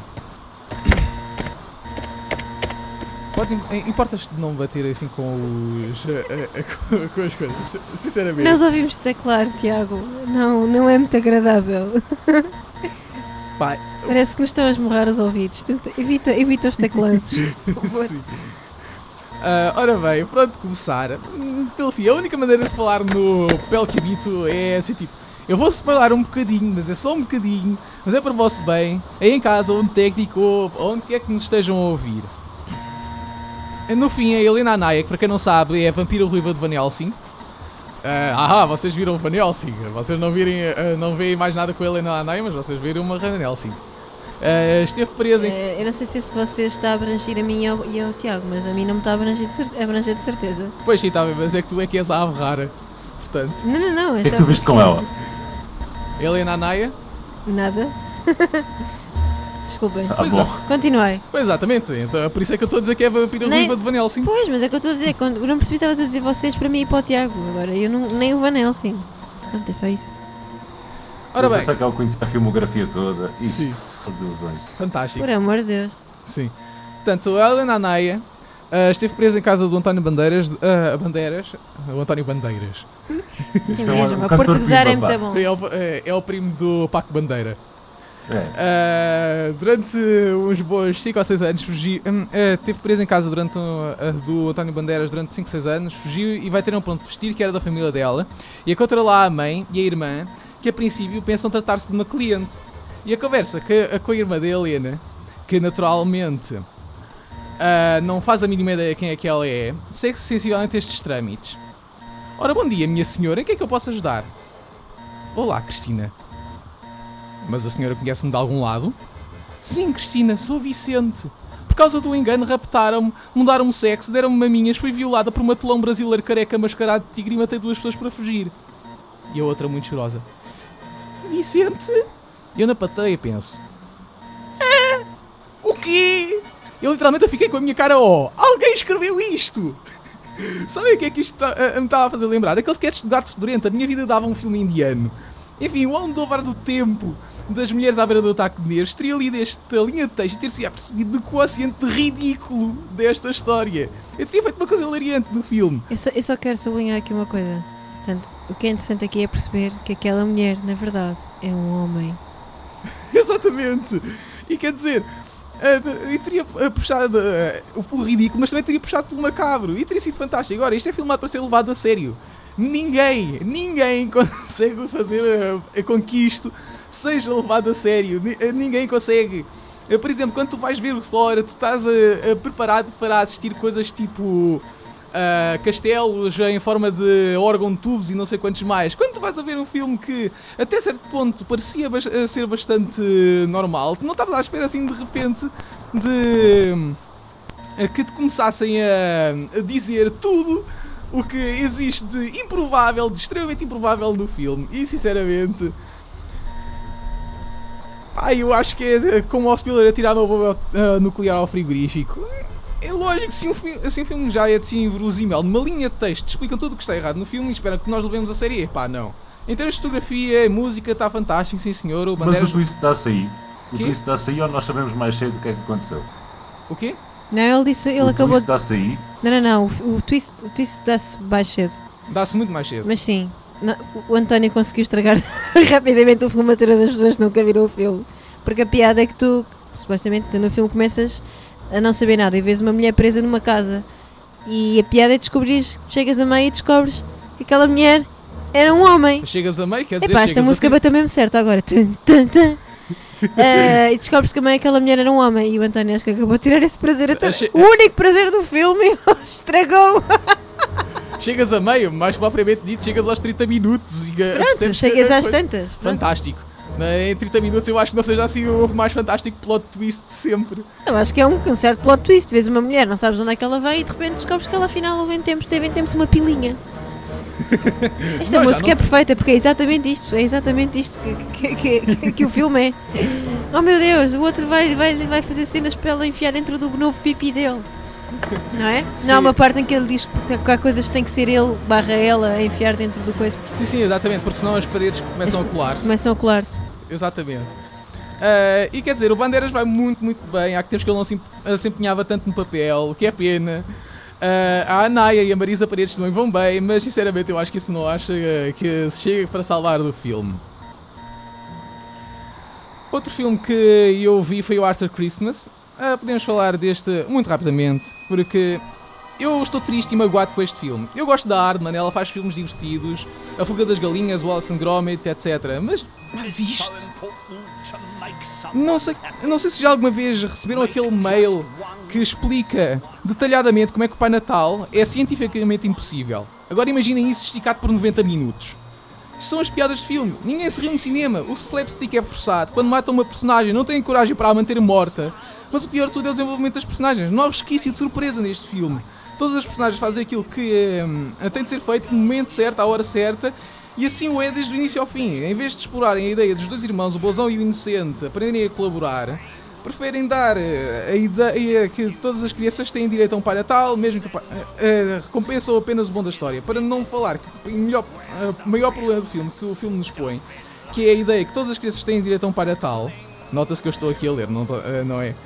Importas-te de não bater assim com as coisas, sinceramente. Nós ouvimos teclar, Tiago. Não é muito agradável. Parece que nos estão a esmurrar os ouvidos. Evita os teclanços. Sim. Ora bem, pronto, começar. Pelo fim, a única maneira de falar no Apel Cabito é assim, tipo, eu vou spoiler um bocadinho, mas é só um bocadinho, mas é para o vosso bem, é em casa, ou um técnico, ou onde quer que nos estejam a ouvir. No fim, a Helena Anaya, que para quem não sabe é a vampira ruiva de Van Helsing. Vocês viram o Van Helsing. Vocês não veem mais nada com a Helena Anaya, mas vocês viram uma Van Helsing. Esteve presa em... Eu não sei se você está a abranger a mim e ao Tiago, mas a mim não me está a abranger de certeza. Pois sim, está bem, mas é que tu é que és a ave rara. Portanto... Não. O que é que tu viste com ela? Helena Anaya? Nada. Desculpem. Bom. Continuei. Pois exatamente, então, por isso é que eu estou a dizer que é a vampira ruiva de Van Helsing. Pois, mas é que eu estou a dizer, quando eu não percebi, estavas a dizer vocês para mim e para o Tiago. Agora eu nem o Van Helsing. Pronto, é só isso. Ora bem. Eu pensei que ela conhecia a filmografia toda. Isto, desilusões. Fantástico. Por amor de Deus. Sim. Portanto, a Helena Anaya esteve presa em casa do António Bandeiras. O António Bandeiras. Isso mesmo, a portuguesar é muito bom. É o primo do Paco Bandeira. Durante uns bons 5 ou 6 anos esteve preso em casa do António Bandeiras durante 5 ou 6 anos, fugiu e vai ter um ponto de vestir que era da família dela e encontra lá a mãe e a irmã que a princípio pensam tratar-se de uma cliente e a conversa com a irmã da Helena, que naturalmente não faz a mínima ideia quem é que ela é, segue sensivelmente estes trâmites. Ora, bom dia minha senhora, em que é que eu posso ajudar? Olá Cristina. Mas a senhora conhece-me de algum lado? Sim, Cristina, sou Vicente. Por causa do engano, raptaram-me, mudaram-me sexo, deram-me maminhas, fui violada por um matelão brasileiro careca mascarado de tigre e matei 2 pessoas para fugir. E a outra muito chorosa. Vicente? Eu na plateia penso. O quê? Eu literalmente fiquei com a minha cara alguém escreveu isto! Sabem o que é que isto me estava a fazer lembrar? Aqueles sketches de Gato Fedorento, a minha vida dava um filme indiano. Enfim, o Almodóvar do tempo das mulheres à beira do ataque de nervos teria lido esta linha de texto e ter-se percebido do quociente ridículo desta história. Eu teria feito uma coisa hilariante do filme. Eu só quero sublinhar aqui uma coisa. Portanto, o que é interessante aqui é perceber que aquela mulher, na verdade, é um homem. Exatamente. E quer dizer, e teria puxado pelo ridículo, mas também teria puxado pelo macabro. E teria sido fantástico. Agora, isto é filmado para ser levado a sério. Ninguém consegue fazer com que isto seja levado a sério. Ninguém consegue. Por exemplo, quando tu vais ver o Thor, tu estás preparado para assistir coisas tipo castelos em forma de órgão-tubos e não sei quantos mais. Quando tu vais a ver um filme que até certo ponto parecia ser bastante normal, tu não estavas à espera assim de repente que te começassem a dizer tudo o que existe de improvável, de extremamente improvável no filme. E sinceramente, eu acho que é como o Spiller a tirar uma bomba nuclear ao frigorífico. É lógico que se um filme já é assim inverosímil, numa linha de texto explicam tudo o que está errado no filme e esperam que nós levemos a série. Não. Em termos de fotografia, música, está fantástico, sim senhor. Mas o twist está a sair. O twist está a sair ou nós sabemos mais cedo o que é que aconteceu? O quê? Não, ele acabou. O twist está a sair? Não. O twist dá-se mais cedo. Dá-se muito mais cedo. Mas sim, o António conseguiu estragar rapidamente o filme a todas as pessoas que nunca viram o filme. Porque a piada é que tu, supostamente, no filme começas a não saber nada e vês uma mulher presa numa casa. E a piada é descobrires, chegas a meio e descobres que aquela mulher era um homem. Chegas a meio, quer dizer, esta música bateu mesmo certo agora. E descobres que a mãe aquela mulher era um homem. E o António acho que acabou de tirar esse prazer. O único prazer do filme estragou. Chegas a meio, mais propriamente dito, chegas aos 30 minutos. Pronto, chegas às tantas. Fantástico. Em 30 minutos eu acho que não seja assim o mais fantástico plot twist de sempre. Eu acho que é um certo plot twist. Vês uma mulher, não sabes onde é que ela vem e de repente descobres que ela afinal teve em tempos uma pilinha. Esta música é perfeita porque é exatamente isto. É exatamente isto que o filme é. Oh meu Deus, o outro vai fazer cenas para ela enfiar dentro do novo pipi dele. Não é? Sim. Não há uma parte em que ele diz que há coisas que tem que ser ele / ela a enfiar dentro do coisa. Sim, exatamente, porque senão as paredes começam a colar-se. Exatamente. E quer dizer, o Bandeiras vai muito, muito bem. Há que tempos que ele não se empenhava tanto no papel, o que é pena. A Anaia e a Marisa Paredes também vão bem, mas sinceramente eu acho que isso não acha que se chega para salvar do filme. Outro filme que eu vi foi o Arthur Christmas. Podemos falar deste muito rapidamente, porque eu estou triste e magoado com este filme. Eu gosto da Aardman, ela faz filmes divertidos, A Fuga das Galinhas, Wallace and Gromit, etc. Mas isto... Não sei se já alguma vez receberam aquele mail que explica detalhadamente como é que o Pai Natal é cientificamente impossível. Agora imaginem isso esticado por 90 minutos. Isto são as piadas de filme. Ninguém se riu no cinema. O slapstick é forçado. Quando matam uma personagem não têm coragem para a manter morta. Mas o pior de tudo é o desenvolvimento das personagens. Não há resquício de surpresa neste filme. Todas as personagens fazem aquilo que tem de ser feito no momento certo, à hora certa. E assim o é desde o início ao fim. Em vez de explorarem a ideia dos dois irmãos, o bonzão e o inocente, aprenderem a colaborar, preferem dar a ideia que todas as crianças têm direito a um Pai Natal, mesmo que recompensam apenas o bom da história. Para não falar que o maior problema do filme, que o filme nos põe, que é a ideia que todas as crianças têm direito a um Pai Natal. Nota-se que eu estou aqui a ler, não é?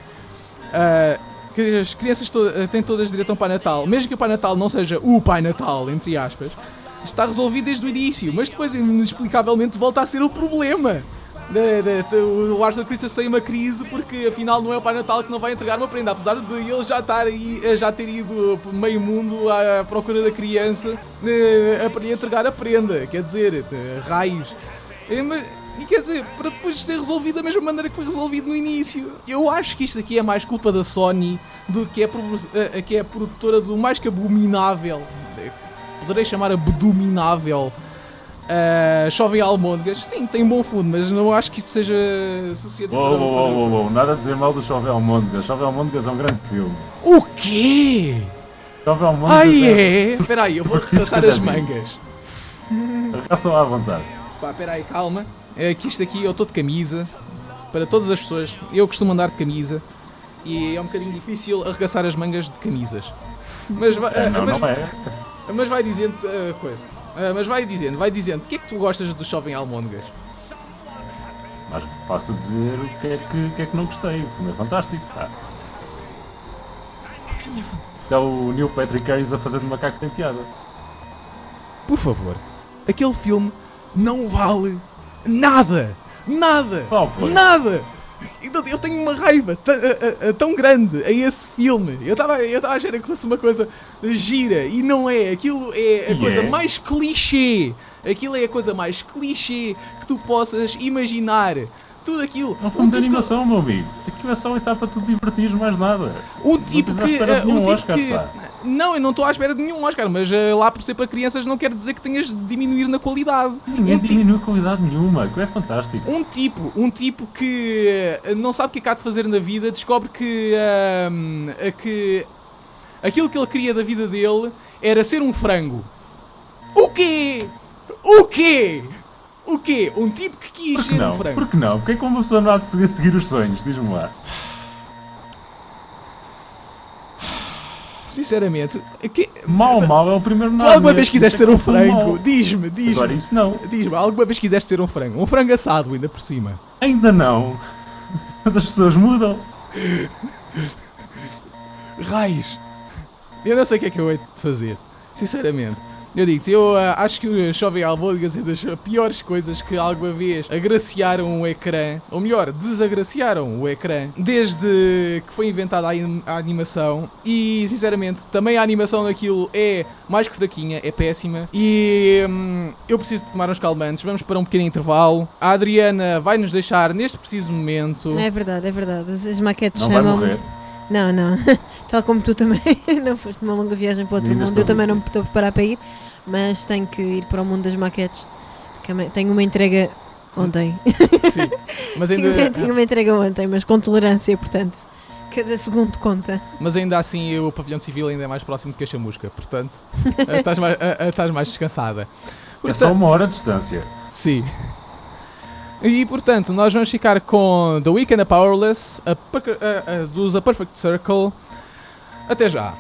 Que as crianças têm todas direito a um Pai Natal, mesmo que o Pai Natal não seja o Pai Natal, entre aspas. Está resolvido desde o início, mas depois inexplicavelmente volta a ser o problema. O Arthur Christmas tem uma crise porque afinal não é o Pai Natal que não vai entregar uma prenda, apesar de ele já ter ido meio mundo à procura da criança para lhe entregar a prenda, quer dizer, raios. E quer dizer, para depois ser resolvido da mesma maneira que foi resolvido no início. Eu acho que isto aqui é mais culpa da Sony do que é a produtora do mais que abominável, poderei chamar abominável, Chovem Almôndegas. Sim, tem um bom fundo, mas não acho que isso seja suficiente para fazer. Nada a dizer mal do Chovem Almôndegas. Chovem Almôndegas é um grande filme. O quê? Chovem Almôndegas Espera aí, eu vou repassar as mangas. Arregaçam à vontade. Espera aí, calma. É que isto aqui eu estou de camisa. Para todas as pessoas, eu costumo andar de camisa. E é um bocadinho difícil arregaçar as mangas de camisas. Mas vai dizendo coisa. Mas vai dizendo. Porquê é que tu gostas do Chovem Almôndegas? Mas faço dizer o que é que não gostei. O filme é fantástico. O filme é fantástico. Está o Neil Patrick Harris a fazer de macaco tem piada. Por favor. Aquele filme não vale nada. Nada. Eu tenho uma raiva tão grande a esse filme. Eu estava a achar que fosse uma coisa gira e não é. Aquilo é a coisa mais clichê. Aquilo é a coisa mais clichê que tu possas imaginar. Tudo aquilo. É um filme de animação, meu amigo. Aquilo é só para tu te divertires, mais nada. Um tipo Não, eu não estou à espera de nenhum Oscar, mas lá por ser para crianças não quer dizer que tenhas de diminuir na qualidade. Ninguém diminui qualidade nenhuma, que é fantástico. Um tipo que não sabe o que é que há de fazer na vida, descobre que aquilo que ele queria da vida dele era ser um frango. O quê? Um tipo que quis ser um frango. Por que não? Porque é que uma pessoa não há de poder seguir os sonhos? Diz-me lá. Sinceramente, Mal é o primeiro nome. Tu alguma vez quiseste ser um frango? Diz-me. Agora isso não. Diz-me, alguma vez quiseste ser um frango? Um frango assado ainda por cima? Ainda não. Mas as pessoas mudam. Raios. Eu não sei o que é que eu hei de fazer. Sinceramente. Eu digo-te, eu acho que o Chovem Albôndigas é das piores coisas que alguma vez agraciaram o ecrã, ou melhor, desagraciaram o ecrã, desde que foi inventada a animação. E, sinceramente, também a animação daquilo é mais que fraquinha, é péssima. E eu preciso de tomar uns calmantes, vamos para um pequeno intervalo. A Adriana vai nos deixar neste preciso momento. É verdade. As maquetes não chamam... vai morrer. Não. Tal como tu também não foste uma longa viagem para outro mundo, eu também não me estou a preparar para ir, mas tenho que ir para o mundo das maquetes. Tenho uma entrega ontem. Sim, mas ainda... Tinha uma entrega ontem, mas com tolerância, portanto, cada segundo conta. Mas ainda assim o pavilhão civil ainda é mais próximo que a chamusca, portanto, estás mais descansada. É só 1 hora de distância. Sim. E portanto, nós vamos ficar com The Weak and the Powerless, dos A Perfect Circle. Até já.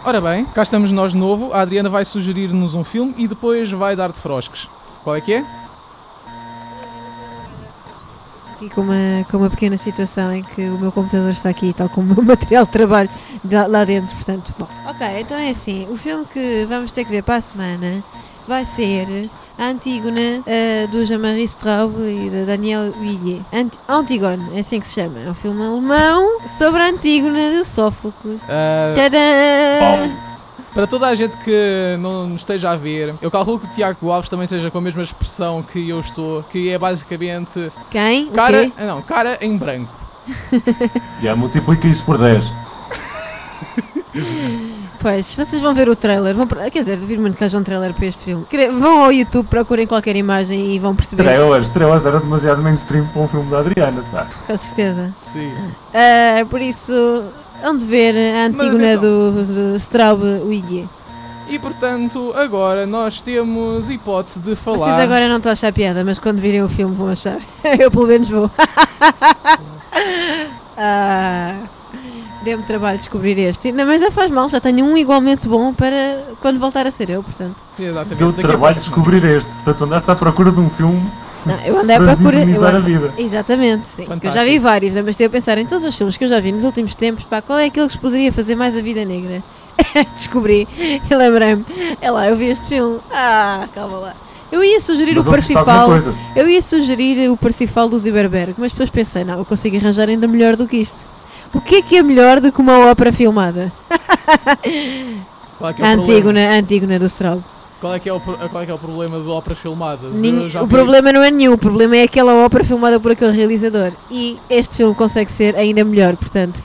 Ora bem, cá estamos nós de novo. A Adriana vai sugerir-nos um filme e depois vai dar de frosques. Qual é que é? Aqui com uma pequena situação em que o meu computador está aqui, tal como o meu material de trabalho lá dentro, portanto, bom. Ok, então é assim, o filme que vamos ter que ver para a semana vai ser a Antígona, do Jean-Marie Straub e da Danielle Villiers. Antigone, é assim que se chama. É um filme alemão sobre a Antígona de Sófocles. Tadã! Para toda a gente que não nos esteja a ver, eu calculo que o Tiago Alves também seja com a mesma expressão que eu estou, que é basicamente... Quem? Cara, não, cara em branco. Multiplica isso por 10. Pois, vocês vão ver o trailer, quer dizer, vir-me que haja um trailer para este filme. Vão ao YouTube, procurem qualquer imagem e vão perceber. Trailers era demasiado mainstream para um filme da Adriana, tá? Com certeza. Sim. Por isso, hão de ver a Antígona do Straub Villiers. E portanto, agora nós temos hipótese de falar... Vocês agora não estão a achar piada, mas quando virem o filme vão achar. Eu pelo menos vou. Deu-me trabalho descobrir este. Não, mas não faz mal, já tenho um igualmente bom para quando voltar a ser eu, portanto. Sim, exatamente. Deu trabalho descobrir este, portanto andaste à procura de um filme. Não, eu andei à procura. A vida. Exatamente, sim. Eu já vi vários, mas estive a pensar em todos os filmes que eu já vi nos últimos tempos, qual é aquele que poderia fazer mais a vida negra? Descobri e lembrei-me. É lá, eu vi este filme. Calma lá. Eu ia sugerir o Parsifal. Eu ia sugerir o Parsifal do Zyberberg, mas depois pensei, não, eu consigo arranjar ainda melhor do que isto. O que é melhor do que uma ópera filmada? Qual é que é o Antígona do Straub. Qual é que é o problema de óperas filmadas? Problema não é nenhum, o problema é aquela ópera filmada por aquele realizador. E este filme consegue ser ainda melhor, portanto.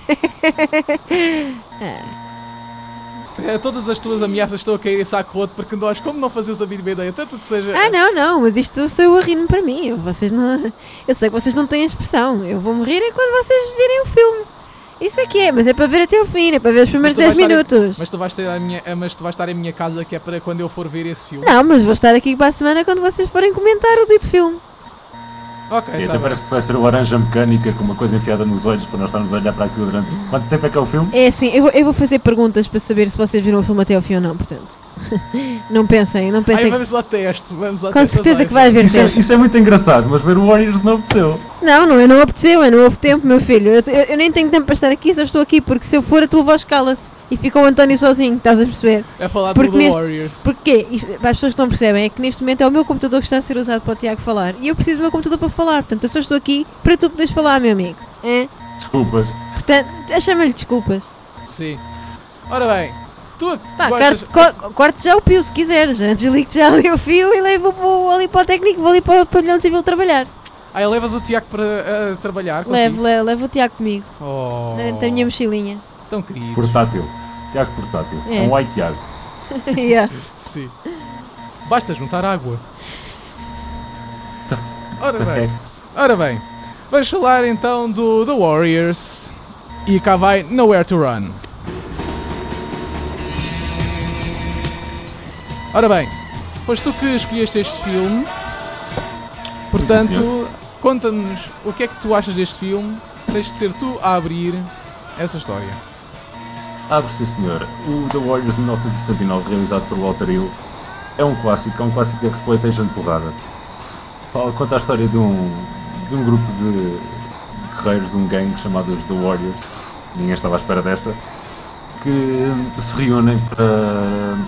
Todas as tuas ameaças estão a cair em saco roto porque nós, como não fazemos a mínima ideia, tanto que seja... Não, mas isto sou eu a rir-me para mim. Eu sei que vocês não têm expressão. Eu vou morrer quando vocês virem o filme. Isso é que é, mas é para ver até o fim, é para ver os primeiros 10 minutos. Mas tu vais estar em minha casa, que é para quando eu for ver esse filme. Não, mas vou estar aqui para a semana quando vocês forem comentar o dito filme. Ok, e até parece que vai ser o Laranja Mecânica com uma coisa enfiada nos olhos para nós estarmos a olhar para aquilo durante... Quanto tempo é que é o filme? É assim, eu vou fazer perguntas para saber se vocês viram o filme até ao fim ou não, portanto. Não pensem. Vamos lá teste. Com certeza que vai haver teste. Isso é muito engraçado, mas ver o Warriors não apeteceu. Não apeteceu, não houve tempo, meu filho. Eu nem tenho tempo para estar aqui, só estou aqui porque se eu for a tua voz cala-se. E fica o António sozinho, estás a perceber? É falar do Warriors. Porquê? Para as pessoas que não percebem, é que neste momento é o meu computador que está a ser usado para o Tiago falar. E eu preciso do meu computador para falar. Portanto, eu só estou aqui para tu poderes falar, meu amigo. Desculpas. Portanto, chama-lhe desculpas. Sim. Ora bem, tu corte já o pio se quiseres. Desligue já ali o fio e levo ali para o técnico, vou ali para o pavilhão civil trabalhar. Levas o Tiago para trabalhar contigo? Levo o Tiago comigo. Da minha mochilinha. Tão queridos. Portátil. Tiago portátil. É um white Tiago. Yeah. Sim. Basta juntar água. Ora bem. Vamos falar então do The Warriors. E cá vai Nowhere to Run. Ora bem, foste tu que escolheste este filme. Portanto, conta-nos o que é que tu achas deste filme. Tens de ser tu a abrir essa história. Sim senhor. O The Warriors de 1979, realizado por Walter Hill, é um clássico de exploitation de porrada. Conta a história de um grupo de guerreiros, um gangue chamados The Warriors, ninguém estava à espera desta, que se reúnem para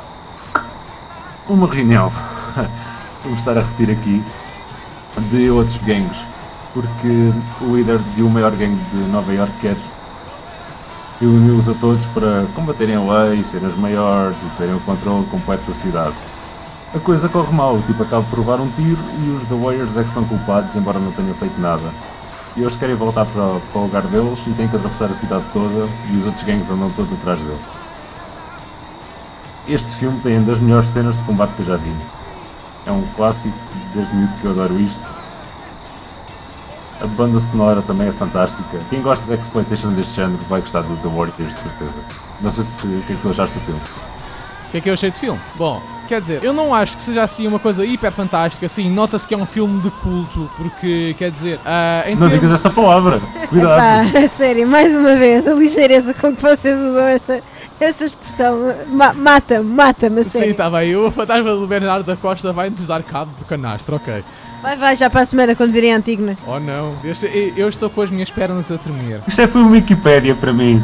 uma reunião, vamos estar a repetir aqui, de outros gangues, porque o líder de um maior gangue de Nova Iorque quer reuni-los a todos para combaterem a lei, serem os maiores e terem o controle completo da cidade. A coisa corre mal, o tipo acaba por levar um tiro e os The Warriors é que são culpados, embora não tenham feito nada. E eles querem voltar para o lugar deles e têm que atravessar a cidade toda e os outros gangues andam todos atrás deles. Este filme tem uma das melhores cenas de combate que eu já vi. É um clássico, desde miúdo que eu adoro isto. A banda sonora também é fantástica. Quem gosta de exploitation deste género vai gostar do The Warriors, de certeza. Não sei o que é que tu achaste do filme. O que é que eu achei do filme? Bom, quer dizer, eu não acho que seja assim uma coisa hiper fantástica, assim, nota-se que é um filme de culto, porque, quer dizer... não digas essa palavra, cuidado. Sério, mais uma vez, a ligeireza com que vocês usam essa expressão mata-me a sério. Sim, está bem. O fantasma do Bernardo da Costa vai-nos dar cabo do canastro, ok. Vai, já para a semana quando virem a Antígona. Oh não, eu estou com as minhas pernas a tremer. Isso foi uma Wikipédia para mim.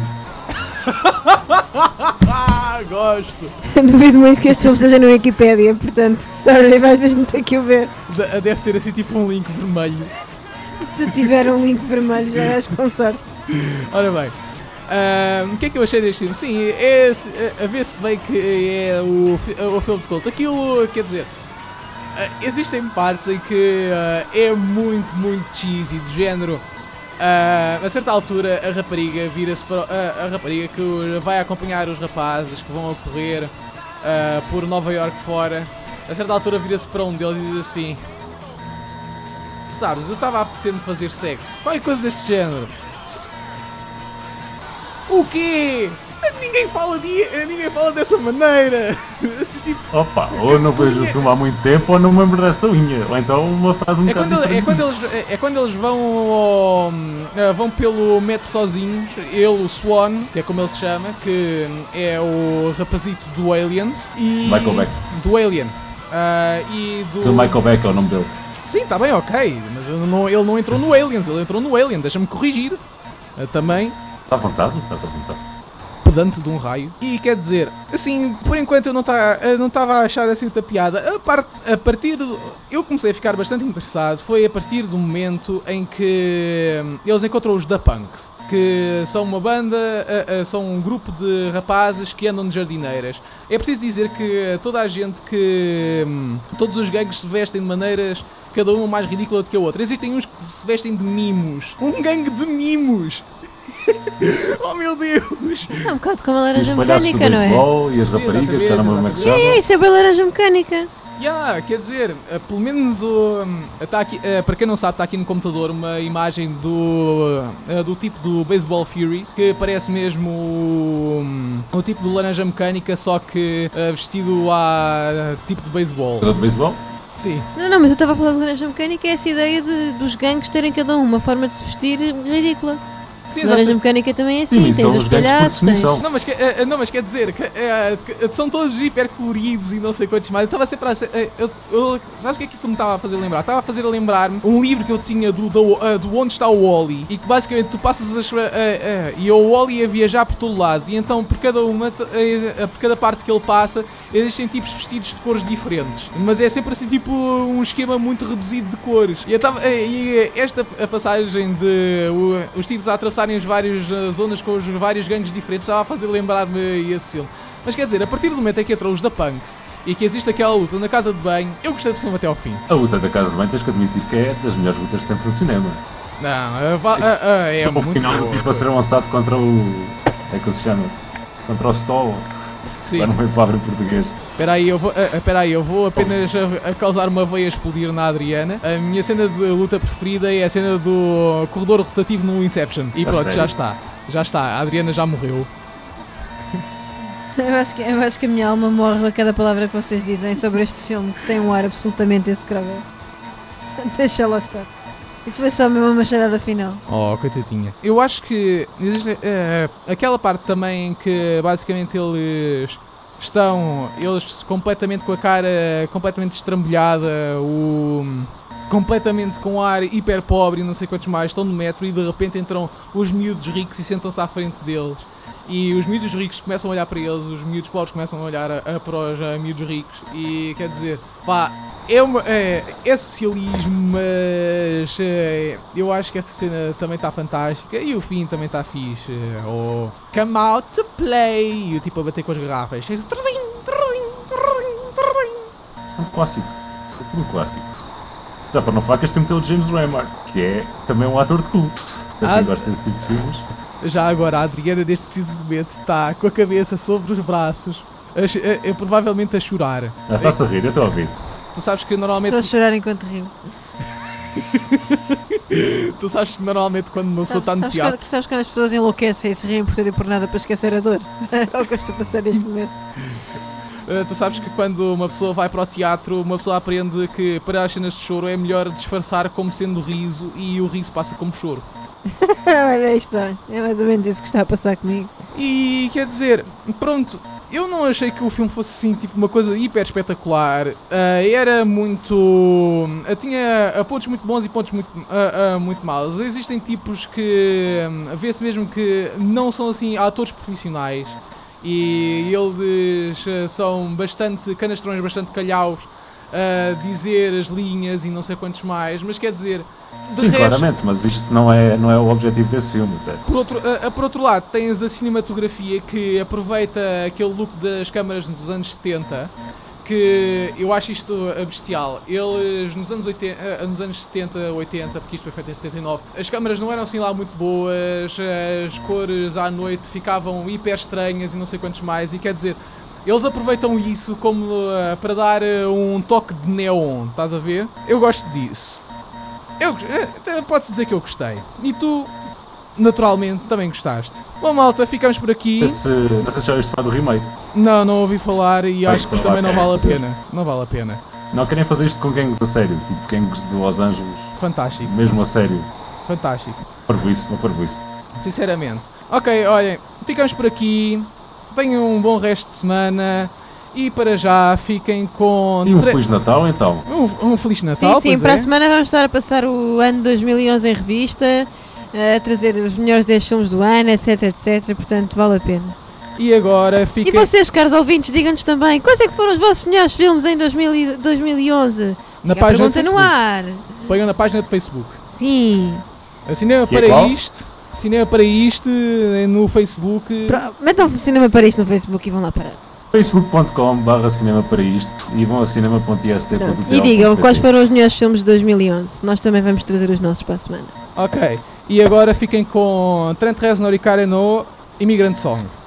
Gosto. Duvido muito que este filme esteja no Wikipédia, portanto, sorry, vais mesmo ter que o ver. Deve ter assim tipo um link vermelho. Se tiver um link vermelho já és com sorte. Ora bem, o que é que eu achei deste filme? Sim, a ver-se bem que é o filme de culto. Aquilo, quer dizer, existem partes em que é muito cheesy, do género. A certa altura a rapariga vira-se para a rapariga que vai acompanhar os rapazes que vão a correr por Nova York fora. A certa altura vira-se para um deles e diz assim: sabes, eu estava a apetecer-me fazer sexo, qualquer coisa deste género. O quê? Ninguém fala dessa maneira. Assim, tipo, opa, ou não vejo o filme há muito tempo ou não me lembro dessa linha. Ou então uma frase um bocado diferente. É quando eles vão pelo metro sozinhos. Ele, o Swan, que é como ele se chama, que é o rapazito do Aliens. E Michael Beck. Do Alien. E do... Michael Beck é o nome dele. Sim, está bem, ok. Mas ele não entrou no Aliens, ele entrou no Alien. Deixa-me corrigir. Também. Está à vontade? Estás à vontade. Pedante de um raio. E quer dizer, assim, por enquanto eu não estava a achar assim muita piada. A partir eu comecei a ficar bastante interessado. Foi a partir do momento em que eles encontram os Da Punks, que são uma banda, são um grupo de rapazes que andam de jardineiras. É preciso dizer que toda a gente todos os gangues se vestem de maneiras cada uma mais ridícula do que a outra. Existem uns que se vestem de mimos. Um gangue de mimos! Oh meu Deus! É um bocado como a laranja mecânica, não é? E os palhaços do beisebol e as raparigas, que já não me lembro como é que se chama. Isso é bem laranja mecânica. Quer dizer, pelo menos tá aqui, para quem não sabe, está aqui no computador uma imagem do tipo do Baseball Furies, que parece mesmo o tipo do laranja mecânica, só que vestido a tipo de beisebol. Do beisebol? Sim. Não, mas eu estava a falar de laranja mecânica, é essa ideia dos gangues terem cada um uma forma de se vestir ridícula. Sim, laranja mecânica também é assim, tens os palhaços, Não, mas quer dizer que são todos hiper coloridos e não sei quantos mais. Eu estava sempre a sabes o que é que me estava a fazer lembrar? Estava a fazer lembrar-me um livro que eu tinha do Onde Está o Wall-E, e que basicamente tu passas e o Wall-E ia viajar por todo lado, e então por cada parte que ele passa existem tipos vestidos de cores diferentes, mas é sempre assim tipo um esquema muito reduzido de cores. E esta passagem de os tipos a atravessar as várias zonas com os vários gangues diferentes estava a fazer lembrar-me esse filme. Mas quer dizer, a partir do momento em que entrou os Da Punks e que existe aquela luta na casa de banho, eu gostei do filme até ao fim. A luta da casa de banho tens que admitir que é das melhores lutas sempre no cinema. Não, é só muito final boa, tipo a ser lançado contra o... é que se chama? Contra o Stoll. Sim. Agora não veio palavra em português. Espera aí, eu vou apenas a causar uma veia explodir na Adriana. A minha cena de luta preferida é a cena do corredor rotativo no Inception. E pronto, já está. A Adriana já morreu. Eu acho que a minha alma morre a cada palavra que vocês dizem sobre este filme, que tem um ar absolutamente execrável. Deixa lá estar. Isso foi só mesmo uma machadada final. Oh, coitadinha. Eu acho que existe aquela parte também em que basicamente eles estão completamente com a cara completamente estrambulhada, completamente com ar hiper pobre e não sei quantos mais, estão no metro e de repente entram os miúdos ricos e sentam-se à frente deles. E os miúdos ricos começam a olhar para eles, os miúdos pobres começam a olhar para os miúdos ricos. E quer dizer, pá, é socialismo, mas eu acho que essa cena também está fantástica e o fim também está fixe. Come out to play! E o tipo a bater com as garrafas. Isso é um clássico. Isso é tudo um clássico. Já para não falar que este filme tem o James Remar, que é também um ator de culto. Para quem gosta desse tipo de filmes. Já agora a Adriana neste preciso momento está com a cabeça sobre os braços, provavelmente a chorar. Está-se a rir, eu estou a ouvir. Tu sabes que normalmente... Estou a chorar enquanto rio. Tu sabes que normalmente quando uma pessoa está no teatro... Sabes quando as pessoas enlouquecem e se riem por tudo e por nada para esquecer a dor? É o que eu estou a passar neste momento. Tu sabes que quando uma pessoa vai para o teatro, uma pessoa aprende que para as cenas de choro é melhor disfarçar como sendo riso e o riso passa como choro. Olha, isto é mais ou menos isso que está a passar comigo. E quer dizer, pronto, eu não achei que o filme fosse assim, tipo, uma coisa hiper espetacular. Era muito... tinha pontos muito bons e pontos muito maus. Existem tipos que vê-se mesmo que não são assim atores profissionais. E eles são bastante canastrões, bastante calhaus a dizer as linhas e não sei quantos mais, mas quer dizer... Sim, resto, claramente, mas isto não é o objetivo desse filme. Até. Por outro lado, tens a cinematografia que aproveita aquele look das câmaras dos anos 70, que eu acho isto bestial. Eles, nos anos 70, 80, porque isto foi feito em 79, as câmaras não eram assim lá muito boas, as cores à noite ficavam hiper estranhas e não sei quantos mais, e quer dizer... Eles aproveitam isso como para dar um toque de neon, estás a ver? Eu gosto disso. Pode-se dizer que eu gostei. E tu, naturalmente, também gostaste. Bom, malta, ficamos por aqui. Não sei se já ouviste falar do remake. Não ouvi falar e acho que também não vale a pena. Não vale a pena. Não querem fazer isto com gangues a sério, tipo gangues de Los Angeles. Fantástico. Mesmo a sério. Fantástico. Parvoíce, não parvoíce. Sinceramente. Ok, olhem, ficamos por aqui. Tenham um bom resto de semana e para já fiquem com... E um Feliz Natal então? Um Feliz Natal, sim, para a semana vamos estar a passar o ano 2011 em revista, a trazer os melhores 10 filmes do ano, etc, portanto vale a pena. E agora fiquem... E vocês, caros ouvintes, digam-nos também, quais é que foram os vossos melhores filmes em 2011? Na página do Facebook. No ar. Ponham na página do Facebook. Sim. A Cinema que para é isto... Cinema para isto no Facebook. Metam o Cinema para isto no Facebook e vão lá parar. facebook.com/cinema para isto e vão a cinema.ist.pt. E digam quais foram os melhores filmes de 2011. Nós também vamos trazer os nossos para a semana. Ok. E agora fiquem com Trent Reznor e Karen O, Immigrant Song.